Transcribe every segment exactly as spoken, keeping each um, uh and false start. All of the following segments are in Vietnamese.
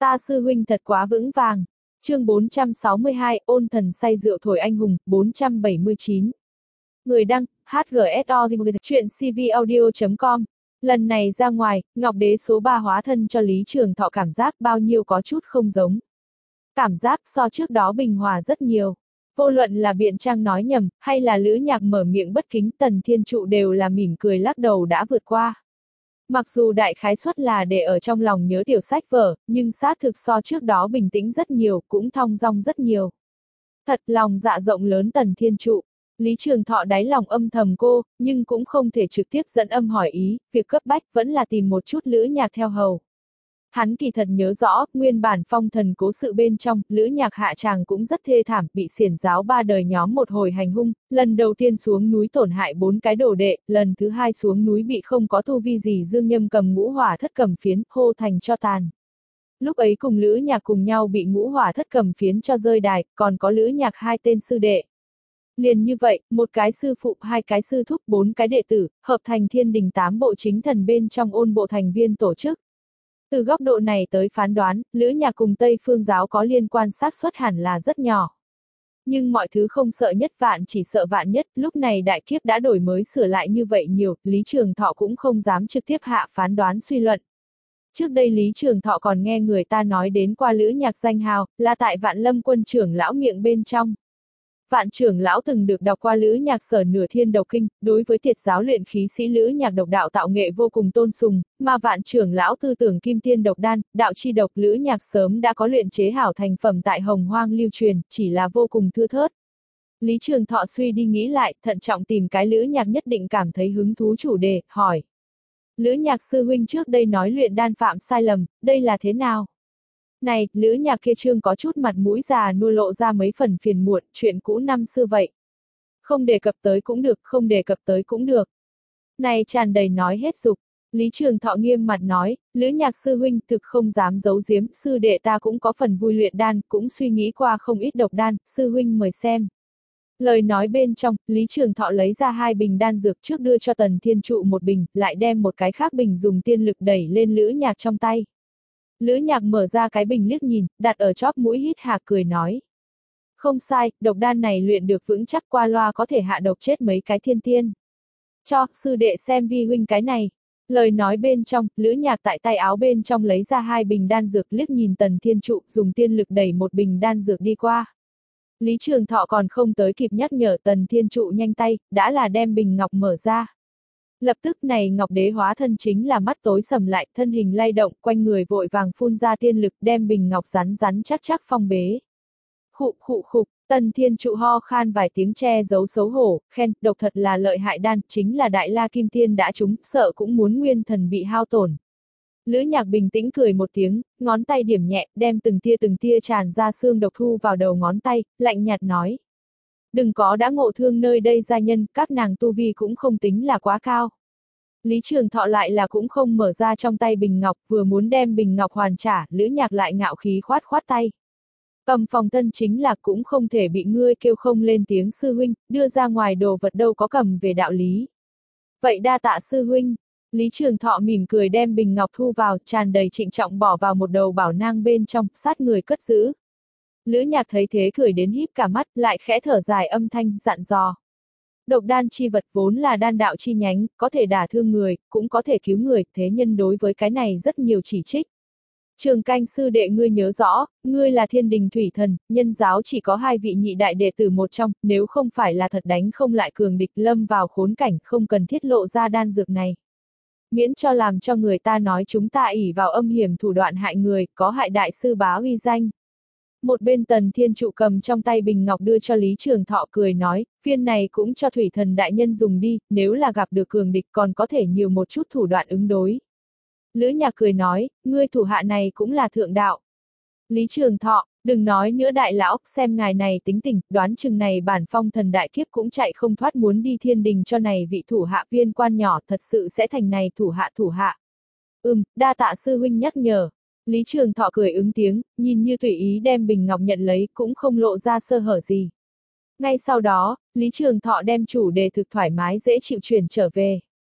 Ta sư huynh thật quá vững vàng. Chương bốn trăm sáu mươi hai, ôn thần say rượu thổi anh hùng, bốn trăm bảy mươi chín. Người đăng, hát giê ét o chuyện c v audio chấm com. Lần này ra ngoài, Ngọc Đế số ba hóa thân cho Lý Trường Thọ cảm giác bao nhiêu có chút không giống. Cảm giác so trước đó bình hòa rất nhiều. Vô luận là biện trang nói nhầm, hay là Lữ Nhạc mở miệng bất kính, Tần Thiên Trụ đều là mỉm cười lắc đầu đã vượt qua. Mặc dù đại khái suất là để ở trong lòng nhớ tiểu sách vở, nhưng xác thực so trước đó bình tĩnh rất nhiều, cũng thong dong rất nhiều. Thật lòng dạ rộng lớn Tần Thiên Trụ. Lý Trường Thọ đáy lòng âm thầm cô, nhưng cũng không thể trực tiếp dẫn âm hỏi ý, việc cấp bách vẫn là tìm một chút Lữ Nhạc theo hầu. Hắn kỳ thật nhớ rõ, nguyên bản phong thần cố sự bên trong, Lữ Nhạc hạ tràng cũng rất thê thảm, bị xiển giáo ba đời nhóm một hồi hành hung, lần đầu tiên xuống núi tổn hại bốn cái đồ đệ, lần thứ hai xuống núi bị không có tu vi gì Dương Nhâm cầm ngũ hỏa thất cầm phiến, hô thành cho tàn. Lúc ấy cùng Lữ Nhạc cùng nhau bị ngũ hỏa thất cầm phiến cho rơi đài, còn có Lữ Nhạc hai tên sư đệ. Liền như vậy, một cái sư phụ, hai cái sư thúc, bốn cái đệ tử, hợp thành thiên đình tám bộ chính thần bên trong ôn bộ thành viên tổ chức. Từ góc độ này tới phán đoán, Lữ Nhạc cùng Tây Phương giáo có liên quan xác suất hẳn là rất nhỏ. Nhưng mọi thứ không sợ nhất vạn chỉ sợ vạn nhất, lúc này đại kiếp đã đổi mới sửa lại như vậy nhiều, Lý Trường Thọ cũng không dám trực tiếp hạ phán đoán suy luận. Trước đây Lý Trường Thọ còn nghe người ta nói đến qua Lữ Nhạc danh hào, là tại Vạn Lâm quân trưởng lão miệng bên trong. Vạn trưởng lão từng được đọc qua Lữ Nhạc sở nửa thiên độc kinh, đối với Tiệt giáo luyện khí sĩ Lữ Nhạc độc đạo tạo nghệ vô cùng tôn sùng, mà Vạn trưởng lão tư tưởng kim tiên độc đan, đạo chi độc Lữ Nhạc sớm đã có luyện chế hảo thành phẩm tại Hồng Hoang lưu truyền, chỉ là vô cùng thưa thớt. Lý Trường Thọ suy đi nghĩ lại, thận trọng tìm cái Lữ Nhạc nhất định cảm thấy hứng thú chủ đề, hỏi. Lữ Nhạc sư huynh trước đây nói luyện đan phạm sai lầm, đây là thế nào? Này, Lữ Nhạc kia trương có chút mặt mũi già nua lộ ra mấy phần phiền muộn, chuyện cũ năm xưa vậy. Không đề cập tới cũng được, không đề cập tới cũng được. Này tràn đầy nói hết dục. Lý Trường Thọ nghiêm mặt nói, Lữ Nhạc sư huynh thực không dám giấu giếm, sư đệ ta cũng có phần vui luyện đan, cũng suy nghĩ qua không ít độc đan, sư huynh mời xem. Lời nói bên trong, Lý Trường Thọ lấy ra hai bình đan dược trước đưa cho Tần Thiên Trụ một bình, lại đem một cái khác bình dùng tiên lực đẩy lên Lữ Nhạc trong tay. Lữ Nhạc mở ra cái bình liếc nhìn, đặt ở chóp mũi hít hà cười nói. Không sai, độc đan này luyện được vững chắc qua loa có thể hạ độc chết mấy cái thiên tiên. Cho, sư đệ xem vi huynh cái này. Lời nói bên trong, Lữ Nhạc tại tay áo bên trong lấy ra hai bình đan dược liếc nhìn Tần Thiên Trụ dùng tiên lực đẩy một bình đan dược đi qua. Lý Trường Thọ còn không tới kịp nhắc nhở Tần Thiên Trụ nhanh tay, đã là đem bình ngọc mở ra. Lập tức này Ngọc Đế hóa thân chính là mắt tối sầm lại, thân hình lay động, quanh người vội vàng phun ra tiên lực đem bình ngọc rắn rắn chắc chắc phong bế. Khụ khụ khục, Tần Thiên Trụ ho khan vài tiếng che giấu xấu hổ, khen, độc thật là lợi hại đan, chính là Đại La Kim Tiên đã trúng, sợ cũng muốn nguyên thần bị hao tổn. Lữ Nhạc bình tĩnh cười một tiếng, ngón tay điểm nhẹ, đem từng tia từng tia tràn ra xương độc thu vào đầu ngón tay, lạnh nhạt nói. Đừng có đã ngộ thương nơi đây gia nhân, các nàng tu vi cũng không tính là quá cao. Lý Trường Thọ lại là cũng không mở ra trong tay bình ngọc, vừa muốn đem bình ngọc hoàn trả, Lữ Nhạc lại ngạo khí khoát khoát tay. Cầm phòng thân chính là cũng không thể bị ngươi kêu không lên tiếng sư huynh, đưa ra ngoài đồ vật đâu có cầm về đạo lý. Vậy đa tạ sư huynh. Lý Trường Thọ mỉm cười đem bình ngọc thu vào, tràn đầy trịnh trọng bỏ vào một đầu bảo nang bên trong, sát người cất giữ. Lữ Nhạc thấy thế cười đến híp cả mắt, lại khẽ thở dài âm thanh, dặn dò. Độc đan chi vật vốn là đan đạo chi nhánh, có thể đả thương người, cũng có thể cứu người, thế nhân đối với cái này rất nhiều chỉ trích. Trường Canh sư đệ ngươi nhớ rõ, ngươi là thiên đình thủy thần, nhân giáo chỉ có hai vị nhị đại đệ tử một trong, nếu không phải là thật đánh không lại cường địch lâm vào khốn cảnh không cần thiết lộ ra đan dược này. Miễn cho làm cho người ta nói chúng ta ỷ vào âm hiểm thủ đoạn hại người, có hại đại sư bá uy danh. Một bên Tần Thiên Trụ cầm trong tay bình ngọc đưa cho Lý Trường Thọ cười nói, viên này cũng cho thủy thần đại nhân dùng đi, nếu là gặp được cường địch còn có thể nhiều một chút thủ đoạn ứng đối. Lữ Nhạc cười nói, ngươi thủ hạ này cũng là thượng đạo. Lý Trường Thọ, đừng nói nữa đại lão, xem ngài này tính tình, đoán chừng này bản phong thần đại kiếp cũng chạy không thoát muốn đi thiên đình cho này vị thủ hạ viên quan nhỏ thật sự sẽ thành này thủ hạ thủ hạ. Ừm, đa tạ sư huynh nhắc nhở. Lý Trường Thọ cười ứng tiếng, nhìn như tùy ý đem bình ngọc nhận lấy cũng không lộ ra sơ hở gì. Ngay sau đó, Lý Trường Thọ đem chủ đề thực thoải mái dễ chịu chuyển trở về.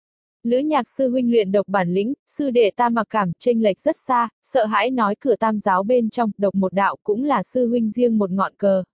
Lữ Nhạc sư huynh luyện độc bản lĩnh, sư đệ ta mặc cảm, chênh lệch rất xa, sợ hãi nói cửa tam giáo bên trong, độc một đạo cũng là sư huynh riêng một ngọn cờ.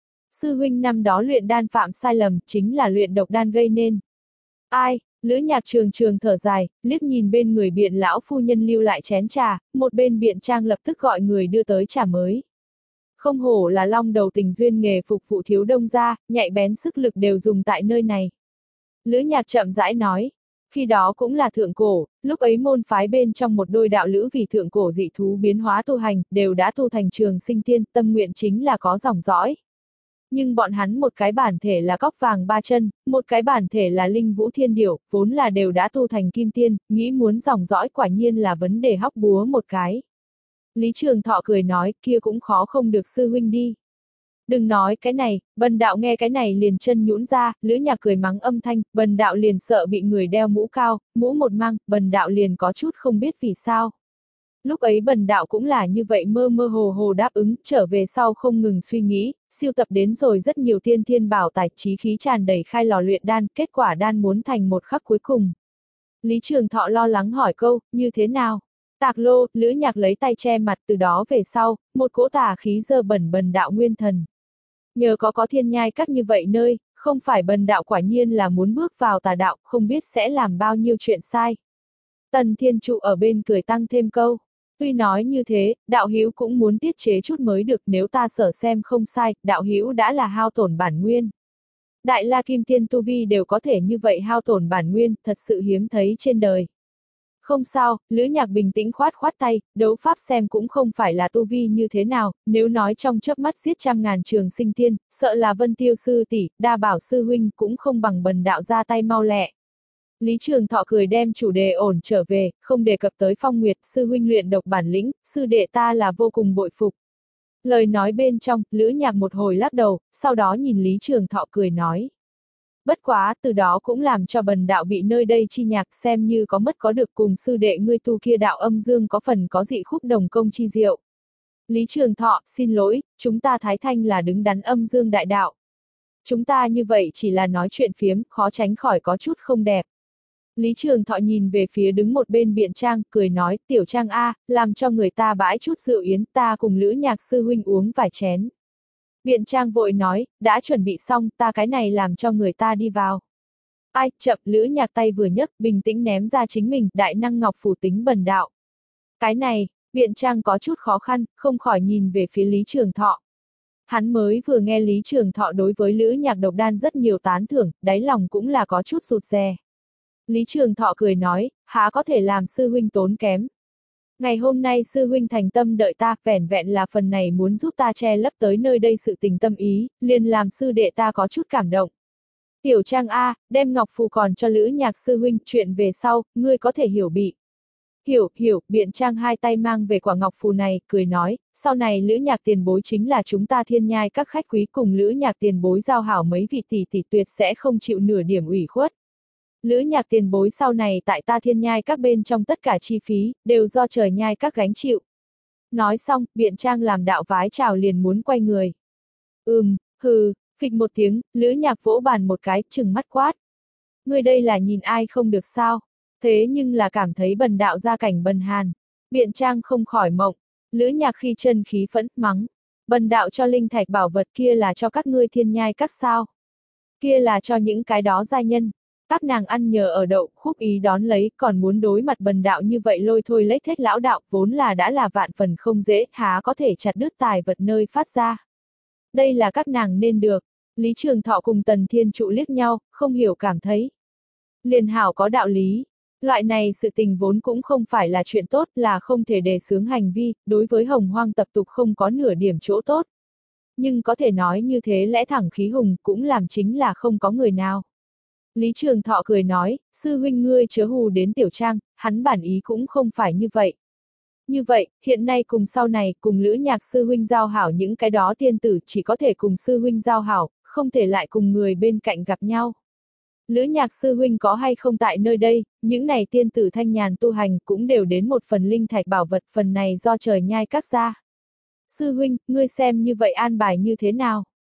Sư huynh năm đó luyện đan phạm sai lầm, chính là luyện độc đan gây nên. Ai? Lữ Nhạc trường trường thở dài, liếc nhìn bên người biện lão phu nhân lưu lại chén trà, một bên biện trang lập tức gọi người đưa tới trà mới. Không hổ là long đầu tình duyên nghề phục vụ thiếu đông gia, nhạy bén sức lực đều dùng tại nơi này. Lữ Nhạc chậm rãi nói, khi đó cũng là thượng cổ, lúc ấy môn phái bên trong một đôi đạo lữ vì thượng cổ dị thú biến hóa tu hành, đều đã tu thành trường sinh tiên, tâm nguyện chính là có dòng dõi. Nhưng bọn hắn một cái bản thể là cóc vàng ba chân, một cái bản thể là linh vũ thiên điểu, vốn là đều đã tu thành kim tiên, nghĩ muốn dòng dõi quả nhiên là vấn đề hóc búa một cái. Lý Trường Thọ cười nói, kia cũng khó không được sư huynh đi. Đừng nói cái này, Bần đạo nghe cái này liền chân nhũn ra, Lữ Nhạc cười mắng âm thanh, Bần đạo liền sợ bị người đeo mũ cao, mũ một mang, Bần đạo liền có chút không biết vì sao. Lúc ấy Bần đạo cũng là như vậy mơ mơ hồ hồ đáp ứng, trở về sau không ngừng suy nghĩ, siêu tập đến rồi rất nhiều tiên thiên bảo tài, chí khí tràn đầy khai lò luyện đan, kết quả đan muốn thành một khắc cuối cùng. Lý Trường Thọ lo lắng hỏi câu, như thế nào? Tạc lô, Lữ Nhạc lấy tay che mặt, từ đó về sau, một cỗ tà khí dơ bẩn Bần đạo nguyên thần. Nhờ có có thiên nhai các như vậy nơi, không phải Bần đạo quả nhiên là muốn bước vào tà đạo, không biết sẽ làm bao nhiêu chuyện sai. Tần Thiên Trụ ở bên cười tăng thêm câu. Tuy nói như thế, đạo hữu cũng muốn tiết chế chút mới được, nếu ta sở xem không sai, đạo hữu đã là hao tổn bản nguyên. Đại La Kim Tiên tu vi đều có thể như vậy hao tổn bản nguyên, thật sự hiếm thấy trên đời. Không sao, Lữ Nhạc bình tĩnh khoát khoát tay, đấu pháp xem cũng không phải là tu vi như thế nào, nếu nói trong chớp mắt giết trăm ngàn trường sinh tiên, sợ là Vân Tiêu sư tỷ, Đa Bảo sư huynh cũng không bằng Bần đạo ra tay mau lẹ. Lý Trường Thọ cười đem chủ đề ổn trở về, không đề cập tới Phong Nguyệt sư huynh luyện độc bản lĩnh, sư đệ ta là vô cùng bội phục. Lời nói bên trong, Lữ Nhạc một hồi lắc đầu, sau đó nhìn Lý Trường Thọ cười nói. Bất quá, từ đó cũng làm cho Bần đạo bị nơi đây chi nhạc xem như có mất có được cùng sư đệ ngươi tu kia đạo âm dương có phần có dị khúc đồng công chi diệu. Lý Trường Thọ, xin lỗi, chúng ta Thái Thanh là đứng đắn âm dương đại đạo. Chúng ta như vậy chỉ là nói chuyện phiếm, khó tránh khỏi có chút không đẹp. Lý Trường Thọ nhìn về phía đứng một bên Biện Trang, cười nói, Tiểu Trang A, làm cho người ta bãi chút rượu yến, ta cùng Lữ Nhạc sư huynh uống vài chén. Biện Trang vội nói, đã chuẩn bị xong, ta cái này làm cho người ta đi vào. Ai, chậm, Lữ Nhạc tay vừa nhấc, bình tĩnh ném ra chính mình, đại năng ngọc phủ tính bần đạo. Cái này, Biện Trang có chút khó khăn, không khỏi nhìn về phía Lý Trường Thọ. Hắn mới vừa nghe Lý Trường Thọ đối với Lữ Nhạc độc đan rất nhiều tán thưởng, đáy lòng cũng là có chút rụt rè. Lý Trường Thọ cười nói, há có thể làm sư huynh tốn kém. Ngày hôm nay sư huynh thành tâm đợi ta, vẻn vẹn là phần này muốn giúp ta che lấp tới nơi đây sự tình tâm ý, liền làm sư đệ ta có chút cảm động. Tiểu Trang A, đem ngọc phù còn cho Lữ Nhạc sư huynh, chuyện về sau, ngươi có thể hiểu bị. Hiểu, hiểu, Biện Trang hai tay mang về quả ngọc phù này, cười nói, sau này Lữ Nhạc tiền bối chính là chúng ta thiên nhai các khách quý cùng Lữ Nhạc tiền bối giao hảo mấy vị tỷ tỷ tuyệt sẽ không chịu nửa điểm ủy khuất. Lữ Nhạc tiền bối sau này tại ta thiên nhai các bên trong tất cả chi phí, đều do trời nhai các gánh chịu. Nói xong, Biện Trang làm đạo vái chào liền muốn quay người. Ừm, hừ, phịch một tiếng, Lữ Nhạc vỗ bàn một cái, trừng mắt quát. Ngươi đây là nhìn ai không được sao? Thế nhưng là cảm thấy bần đạo ra cảnh bần hàn. Biện Trang không khỏi mộng. Lữ Nhạc khi chân khí phẫn, mắng. Bần đạo cho linh thạch bảo vật kia là cho các ngươi thiên nhai các sao? Kia là cho những cái đó gia nhân. Các nàng ăn nhờ ở đậu, khúc ý đón lấy, còn muốn đối mặt bần đạo như vậy lôi thôi lếch thếch lão đạo, vốn là đã là vạn phần không dễ, há có thể chặt đứt tài vật nơi phát ra. Đây là các nàng nên được. Lý Trường Thọ cùng Tần Thiên Trụ liếc nhau, không hiểu cảm thấy. Liền hảo có đạo lý. Loại này sự tình vốn cũng không phải là chuyện tốt, là không thể đề xướng hành vi, đối với hồng hoang tập tục không có nửa điểm chỗ tốt. Nhưng có thể nói như thế lẽ thẳng khí hùng, cũng làm chính là không có người nào. Lý Trường Thọ cười nói, sư huynh ngươi chớ hù đến Tiểu Trang, hắn bản ý cũng không phải như vậy. Như vậy, hiện nay cùng sau này, cùng Lữ Nhạc sư huynh giao hảo những cái đó tiên tử chỉ có thể cùng sư huynh giao hảo, không thể lại cùng người bên cạnh gặp nhau. Lữ Nhạc sư huynh có hay không tại nơi đây, những này tiên tử thanh nhàn tu hành cũng đều đến một phần linh thạch bảo vật, phần này do trời nhai các ra. Sư huynh, ngươi xem như vậy an bài như thế nào?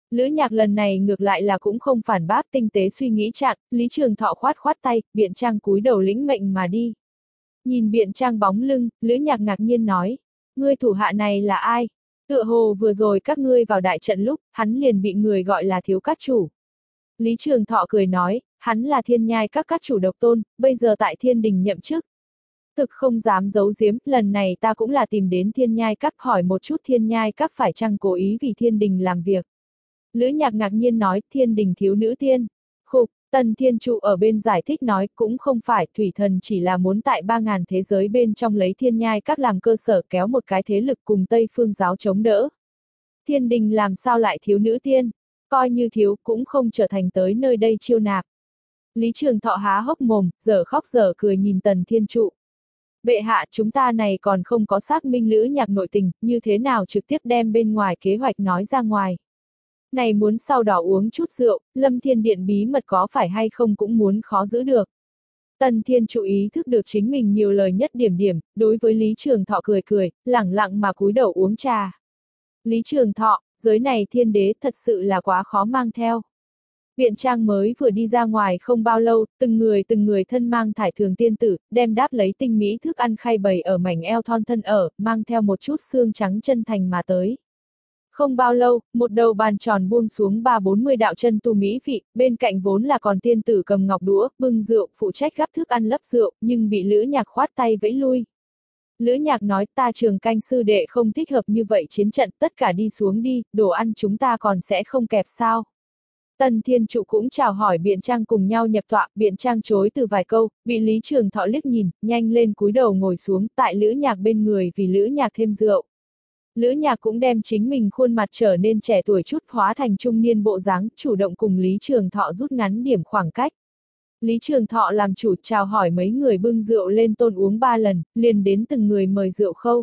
Lữ Nhạc lần này ngược lại là cũng không phản bác, tinh tế suy nghĩ trạng, Lý Trường Thọ khoát khoát tay, Biện Trang cúi đầu lĩnh mệnh mà đi. Nhìn Biện Trang bóng lưng, Lữ Nhạc ngạc nhiên nói, ngươi thủ hạ này là ai? Tựa hồ vừa rồi các ngươi vào đại trận lúc, hắn liền bị người gọi là thiếu các chủ. Lý Trường Thọ cười nói, hắn là thiên nhai các các chủ độc tôn, bây giờ tại thiên đình nhậm chức. Thực không dám giấu giếm, lần này ta cũng là tìm đến thiên nhai các hỏi một chút thiên nhai các phải chăng cố ý vì thiên đình làm việc. Lữ Nhạc ngạc nhiên nói, thiên đình thiếu nữ tiên. Khục, Tần Thiên Trụ ở bên giải thích nói, cũng không phải, thủy thần chỉ là muốn tại ba ngàn thế giới bên trong lấy thiên nhai các làm cơ sở kéo một cái thế lực cùng Tây Phương giáo chống đỡ. Thiên đình làm sao lại thiếu nữ tiên, coi như thiếu cũng không trở thành tới nơi đây chiêu nạp. Lý Trường Thọ há hốc mồm, dở khóc dở cười nhìn Tần Thiên Trụ. Bệ hạ, chúng ta này còn không có xác minh Lữ Nhạc nội tình, như thế nào trực tiếp đem bên ngoài kế hoạch nói ra ngoài. Này muốn sau đó uống chút rượu, Lâm Thiên Điện bí mật có phải hay không cũng muốn khó giữ được. Tần Thiên Trụ ý thức được chính mình nhiều lời nhất điểm điểm, đối với Lý Trường Thọ cười cười, lẳng lặng mà cúi đầu uống trà. Lý Trường Thọ, giới này thiên đế thật sự là quá khó mang theo. Biện Trang mới vừa đi ra ngoài không bao lâu, từng người từng người thân mang thải thường tiên tử, đem đáp lấy tinh mỹ thức ăn khay bày ở mảnh eo thon thân ở, mang theo một chút xương trắng chân thành mà tới. Không bao lâu, một đầu bàn tròn buông xuống ba bốn mươi đạo chân tu mỹ vị, bên cạnh vốn là còn tiên tử cầm ngọc đũa, bưng rượu, phụ trách gắp thức ăn lấp rượu, nhưng bị Lữ Nhạc khoát tay vẫy lui. Lữ Nhạc nói, ta Trường Canh sư đệ không thích hợp như vậy chiến trận, tất cả đi xuống đi, đồ ăn chúng ta còn sẽ không kẹp sao. Tần Thiên Trụ cũng chào hỏi Biện Trang cùng nhau nhập tọa, Biện Trang chối từ vài câu, bị Lý Trường Thọ liếc nhìn, nhanh lên cúi đầu ngồi xuống, tại Lữ Nhạc bên người vì Lữ Nhạc thêm rượu. Lữ Nhạc cũng đem chính mình khuôn mặt trở nên trẻ tuổi chút hóa thành trung niên bộ dáng, chủ động cùng Lý Trường Thọ rút ngắn điểm khoảng cách. Lý Trường Thọ làm chủ chào hỏi mấy người bưng rượu lên tôn uống ba lần, liền đến từng người mời rượu khâu.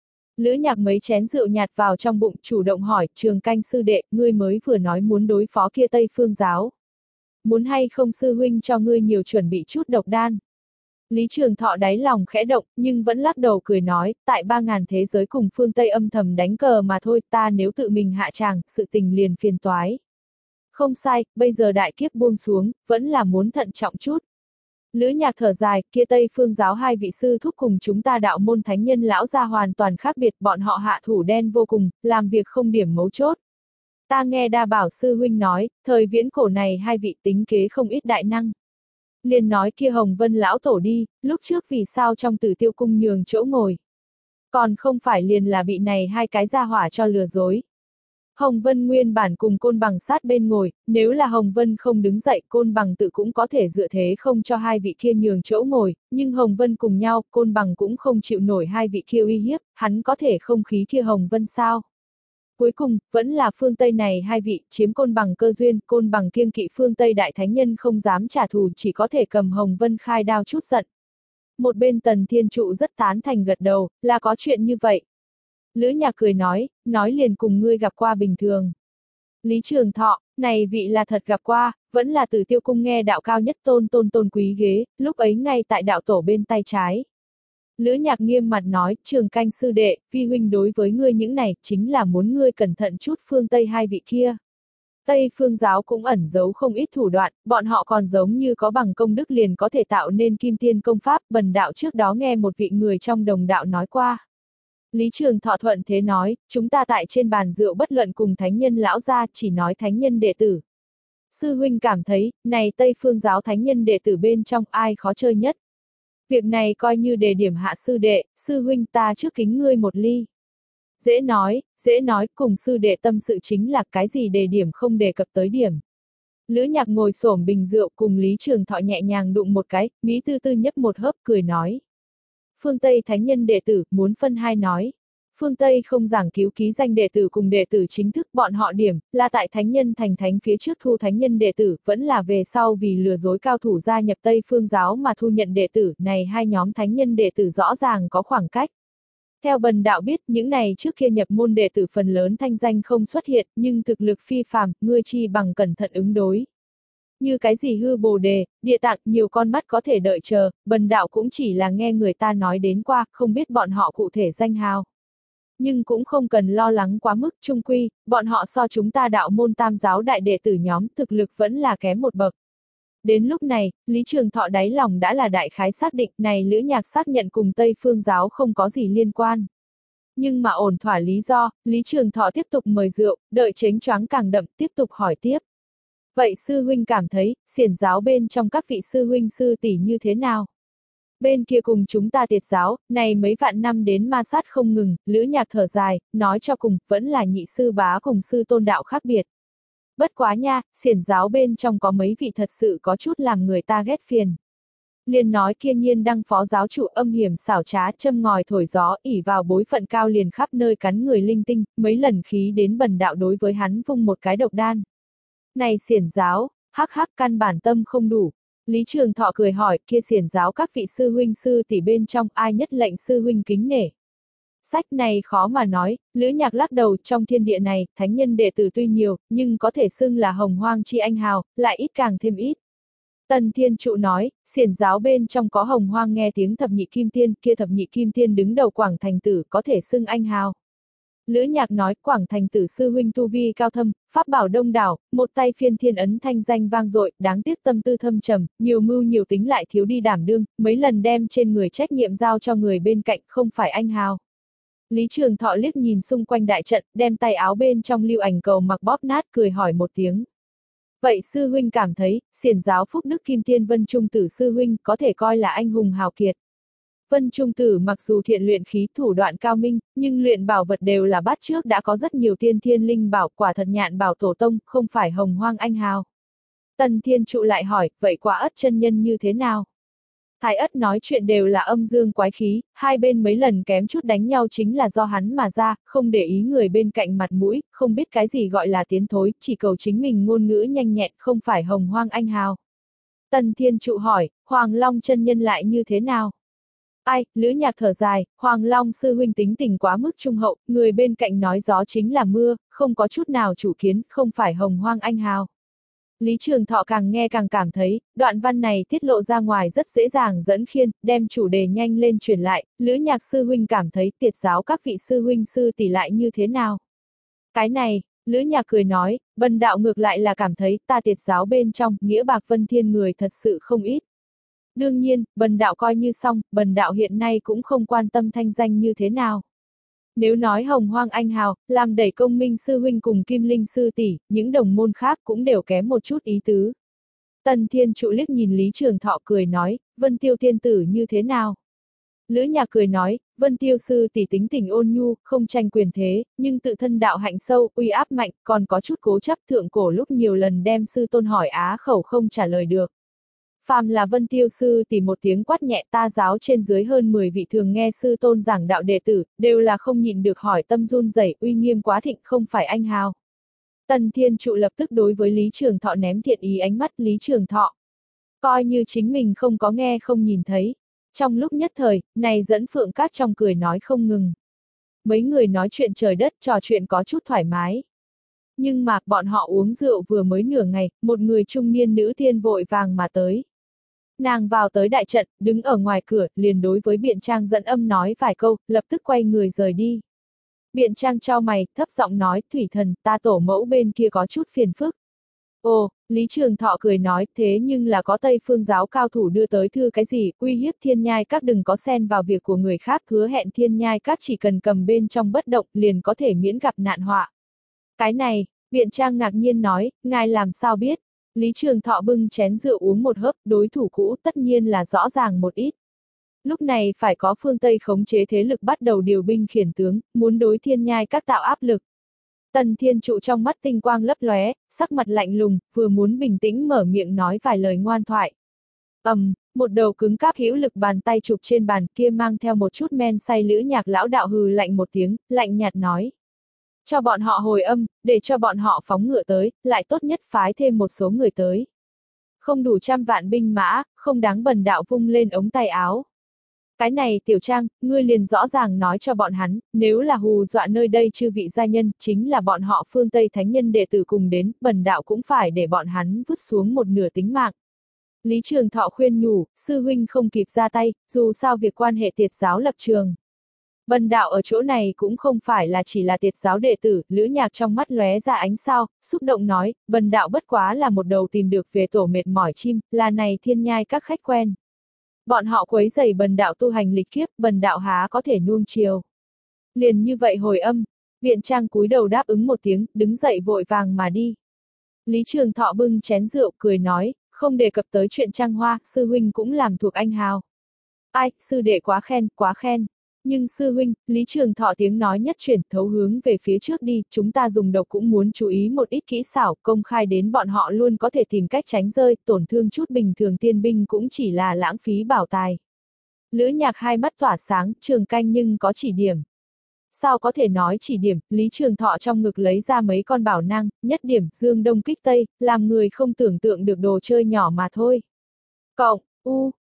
Lữ Nhạc mấy chén rượu nhạt vào trong bụng, chủ động hỏi, Trường Canh sư đệ, ngươi mới vừa nói muốn đối phó kia Tây Phương giáo. Muốn hay không sư huynh cho ngươi nhiều chuẩn bị chút độc đan. Lý Trường Thọ đáy lòng khẽ động, nhưng vẫn lắc đầu cười nói, tại ba ngàn thế giới cùng phương Tây âm thầm đánh cờ mà thôi, ta nếu tự mình hạ tràng, sự tình liền phiền toái. Không sai, bây giờ đại kiếp buông xuống, vẫn là muốn thận trọng chút. Lữ Nhạc thở dài, kia Tây Phương giáo hai vị sư thúc cùng chúng ta đạo môn thánh nhân lão gia hoàn toàn khác biệt, bọn họ hạ thủ đen vô cùng, làm việc không điểm mấu chốt. Ta nghe Đa Bảo sư huynh nói, thời viễn cổ này hai vị tính kế không ít đại năng. Liền nói kia Hồng Vân lão tổ đi, lúc trước vì sao trong Tử Tiêu cung nhường chỗ ngồi. Còn không phải liền là bị này hai cái gia hỏa cho lừa dối. Hồng Vân nguyên bản cùng Côn Bằng sát bên ngồi, nếu là Hồng Vân không đứng dậy, Côn Bằng tự cũng có thể dựa thế không cho hai vị kia nhường chỗ ngồi, nhưng Hồng Vân cùng nhau, Côn Bằng cũng không chịu nổi hai vị kia uy hiếp, hắn có thể không khí kia Hồng Vân sao? Cuối cùng, vẫn là phương Tây này hai vị, chiếm Côn Bằng cơ duyên, Côn Bằng kiêng kỵ phương Tây đại thánh nhân không dám trả thù, chỉ có thể cầm Hồng Vân khai đao chút giận. Một bên Tần Thiên Trụ rất tán thành gật đầu, là có chuyện như vậy. Lữ Nhạc cười nói, nói liền cùng ngươi gặp qua bình thường. Lý Trường Thọ, này vị là thật gặp qua, vẫn là Tử Tiêu cung nghe đạo cao nhất tôn tôn tôn quý ghế, lúc ấy ngay tại đạo tổ bên tay trái. Lữ Nhạc nghiêm mặt nói, Trường Canh sư đệ, vi huynh đối với ngươi những này, chính là muốn ngươi cẩn thận chút phương Tây hai vị kia. Tây phương giáo cũng ẩn giấu không ít thủ đoạn, bọn họ còn giống như có bằng công đức liền có thể tạo nên kim tiên công pháp, bần đạo trước đó nghe một vị người trong đồng đạo nói qua. Lý Trường Thọ thuận thế nói, chúng ta tại trên bàn rượu bất luận cùng thánh nhân lão gia, chỉ nói thánh nhân đệ tử. Sư huynh cảm thấy, này Tây phương giáo thánh nhân đệ tử bên trong ai khó chơi nhất. Việc này coi như đề điểm hạ sư đệ, sư huynh ta trước kính ngươi một ly. Dễ nói, dễ nói, cùng sư đệ tâm sự chính là cái gì đề điểm không đề cập tới điểm. Lữ Nhạc ngồi xổm bình rượu cùng Lý Trường Thọ nhẹ nhàng đụng một cái, Mỹ tư tư nhấp một hớp cười nói. Phương Tây thánh nhân đệ tử, muốn phân hai nói. Phương Tây không giảng cứu ký danh đệ tử cùng đệ tử chính thức, bọn họ điểm, là tại thánh nhân thành thánh phía trước thu thánh nhân đệ tử, vẫn là về sau vì lừa dối cao thủ gia nhập Tây phương giáo mà thu nhận đệ tử, này hai nhóm thánh nhân đệ tử rõ ràng có khoảng cách. Theo bần đạo biết, những này trước kia nhập môn đệ tử phần lớn thanh danh không xuất hiện, nhưng thực lực phi phàm, ngươi chi bằng cẩn thận ứng đối. Như cái gì hư bồ đề, địa tạng, nhiều con mắt có thể đợi chờ, bần đạo cũng chỉ là nghe người ta nói đến qua, không biết bọn họ cụ thể danh hào. Nhưng cũng không cần lo lắng quá mức, chung quy, bọn họ so chúng ta đạo môn tam giáo đại đệ tử nhóm thực lực vẫn là kém một bậc. Đến lúc này, Lý Trường Thọ đáy lòng đã là đại khái xác định này Lữ Nhạc xác nhận cùng Tây Phương giáo không có gì liên quan. Nhưng mà ổn thỏa lý do, Lý Trường Thọ tiếp tục mời rượu, đợi chếnh choáng càng đậm, tiếp tục hỏi tiếp. Vậy sư huynh cảm thấy, xiển giáo bên trong các vị sư huynh sư tỷ như thế nào? Bên kia cùng chúng ta tiệt giáo, này mấy vạn năm đến ma sát không ngừng, Lữ Nhạc thở dài, nói cho cùng, vẫn là nhị sư bá cùng sư tôn đạo khác biệt. Bất quá nha, xiển giáo bên trong có mấy vị thật sự có chút làm người ta ghét phiền. Liền nói kia Nhiên Đăng phó giáo chủ âm hiểm xảo trá châm ngòi thổi gió ỉ vào bối phận cao liền khắp nơi cắn người linh tinh, mấy lần khí đến bần đạo đối với hắn vung một cái độc đan. Này xiển giáo, hắc hắc căn bản tâm không đủ. Lý Trường Thọ cười hỏi kia xiển giáo các vị sư huynh sư tỷ bên trong ai nhất lệnh sư huynh kính nể. Sách này khó mà nói, Lữ Nhạc lắc đầu, trong thiên địa này, thánh nhân đệ tử tuy nhiều, nhưng có thể xưng là hồng hoang chi anh hào, lại ít càng thêm ít. Tần Thiên Trụ nói, xiển giáo bên trong có hồng hoang nghe tiếng thập nhị kim tiên, kia thập nhị kim tiên đứng đầu Quảng Thành Tử có thể xưng anh hào. Lữ Nhạc nói, Quảng Thành Tử sư huynh tu vi cao thâm, pháp bảo đông đảo, một tay phiên thiên ấn thanh danh vang dội, đáng tiếc tâm tư thâm trầm, nhiều mưu nhiều tính lại thiếu đi đảm đương, mấy lần đem trên người trách nhiệm giao cho người bên cạnh, không phải anh hào. Lý Trường Thọ liếc nhìn xung quanh đại trận, đem tay áo bên trong lưu ảnh cầu mặc bóp nát, cười hỏi một tiếng. Vậy sư huynh cảm thấy, xiển giáo phúc đức kim tiên Vân Trung Tử sư huynh có thể coi là anh hùng hào kiệt. Vân Trung Tử mặc dù thiện luyện khí thủ đoạn cao minh, nhưng luyện bảo vật đều là bắt trước đã có rất nhiều tiên thiên linh bảo, quả thật nhạn bảo tổ tông, không phải hồng hoang anh hào. Tần Thiên Trụ lại hỏi, vậy quả ất chân nhân như thế nào? Thái ất nói chuyện đều là âm dương quái khí, hai bên mấy lần kém chút đánh nhau chính là do hắn mà ra, không để ý người bên cạnh mặt mũi, không biết cái gì gọi là tiến thối, chỉ cầu chính mình ngôn ngữ nhanh nhẹn, không phải hồng hoang anh hào. Tần Thiên Trụ hỏi, Hoàng Long chân nhân lại như thế nào? Ai, Lữ Nhạc thở dài, Hoàng Long sư huynh tính tình quá mức trung hậu, người bên cạnh nói gió chính là mưa, không có chút nào chủ kiến, không phải hồng hoang anh hào. Lý Trường Thọ càng nghe càng cảm thấy, đoạn văn này tiết lộ ra ngoài rất dễ dàng dẫn khiên, đem chủ đề nhanh lên truyền lại, Lữ Nhạc sư huynh cảm thấy tiệt giáo các vị sư huynh sư tỷ lại như thế nào. Cái này, Lữ Nhạc cười nói, bần đạo ngược lại là cảm thấy ta tiệt giáo bên trong, nghĩa bạc vân thiên người thật sự không ít. Đương nhiên, bần đạo coi như xong, bần đạo hiện nay cũng không quan tâm thanh danh như thế nào. Nếu nói hồng hoang anh hào, làm đẩy công minh sư huynh cùng kim linh sư tỷ, những đồng môn khác cũng đều kém một chút ý tứ. Tần Thiên Trụ liếc nhìn Lý Trường Thọ cười nói, Vân Tiêu tiên tử như thế nào? Lữ Nhạc cười nói, Vân Tiêu sư tỷ tính tình ôn nhu, không tranh quyền thế, nhưng tự thân đạo hạnh sâu, uy áp mạnh, còn có chút cố chấp thượng cổ lúc nhiều lần đem sư tôn hỏi á khẩu không trả lời được. Phàm là Vân Tiêu sư tỷ một tiếng quát nhẹ ta giáo trên dưới hơn mười vị thường nghe sư tôn giảng đạo đệ tử, đều là không nhịn được hỏi tâm run rẩy, uy nghiêm quá thịnh không phải anh hào. Tần Thiên Trụ lập tức đối với Lý Trường Thọ ném thiện ý ánh mắt Lý Trường Thọ. Coi như chính mình không có nghe không nhìn thấy. Trong lúc nhất thời, này dẫn Phượng Các trong cười nói không ngừng. Mấy người nói chuyện trời đất trò chuyện có chút thoải mái. Nhưng mà, bọn họ uống rượu vừa mới nửa ngày, một người trung niên nữ tiên vội vàng mà tới. Nàng vào tới đại trận, đứng ở ngoài cửa, liền đối với Biện Trang dẫn âm nói vài câu, lập tức quay người rời đi. Biện Trang trao mày, thấp giọng nói, Thủy Thần, ta tổ mẫu bên kia có chút phiền phức. Ồ, Lý Trường Thọ cười nói, thế nhưng là có Tây Phương giáo cao thủ đưa tới thư cái gì, uy hiếp Thiên Nhai Các đừng có xen vào việc của người khác, hứa hẹn Thiên Nhai Các chỉ cần cầm bên trong bất động, liền có thể miễn gặp nạn họa. Cái này, Biện Trang ngạc nhiên nói, ngài làm sao biết? Lý Trường Thọ bưng chén rượu uống một hớp, đối thủ cũ tất nhiên là rõ ràng một ít. Lúc này phải có phương Tây khống chế thế lực bắt đầu điều binh khiển tướng, muốn đối Thiên Nhai Các tạo áp lực. Tần Thiên Trụ trong mắt tinh quang lấp lóe, sắc mặt lạnh lùng, vừa muốn bình tĩnh mở miệng nói vài lời ngoan thoại. ầm, um, một đầu cứng cáp hữu lực bàn tay chụp trên bàn kia mang theo một chút men say Lữ Nhạc lão đạo hừ lạnh một tiếng, lạnh nhạt nói. Cho bọn họ hồi âm, để cho bọn họ phóng ngựa tới, lại tốt nhất phái thêm một số người tới. Không đủ trăm vạn binh mã, không đáng bần đạo vung lên ống tay áo. Cái này Tiểu Trang, ngươi liền rõ ràng nói cho bọn hắn, nếu là hù dọa nơi đây chư vị gia nhân, chính là bọn họ phương Tây thánh nhân đệ tử cùng đến, bần đạo cũng phải để bọn hắn vứt xuống một nửa tính mạng. Lý Trường Thọ khuyên nhủ, sư huynh không kịp ra tay, dù sao việc quan hệ tiệt giáo lập trường. Vân Đạo ở chỗ này cũng không phải là chỉ là tiệt giáo đệ tử, Lữ Nhạc trong mắt lóe ra ánh sao, xúc động nói, Vân Đạo bất quá là một đầu tìm được về tổ mệt mỏi chim, là này thiên nhai các khách quen. Bọn họ quấy rầy Bần Đạo tu hành lịch kiếp, Bần Đạo há có thể nuông chiều. Liền như vậy hồi âm, Viện Trang cúi đầu đáp ứng một tiếng, đứng dậy vội vàng mà đi. Lý Trường Thọ bưng chén rượu, cười nói, không đề cập tới chuyện Trang Hoa, sư huynh cũng làm thuộc anh hào. Ai, sư đệ quá khen, quá khen. Nhưng sư huynh, Lý Trường Thọ tiếng nói nhất chuyển, thấu hướng về phía trước đi, chúng ta dùng độc cũng muốn chú ý một ít kỹ xảo, công khai đến bọn họ luôn có thể tìm cách tránh rơi, tổn thương chút bình thường tiên binh cũng chỉ là lãng phí bảo tài. Lữ Nhạc hai mắt tỏa sáng, Trường Canh nhưng có chỉ điểm. Sao có thể nói chỉ điểm, Lý Trường Thọ trong ngực lấy ra mấy con bảo năng, nhất điểm, dương đông kích tây, làm người không tưởng tượng được đồ chơi nhỏ mà thôi. Cộng, u,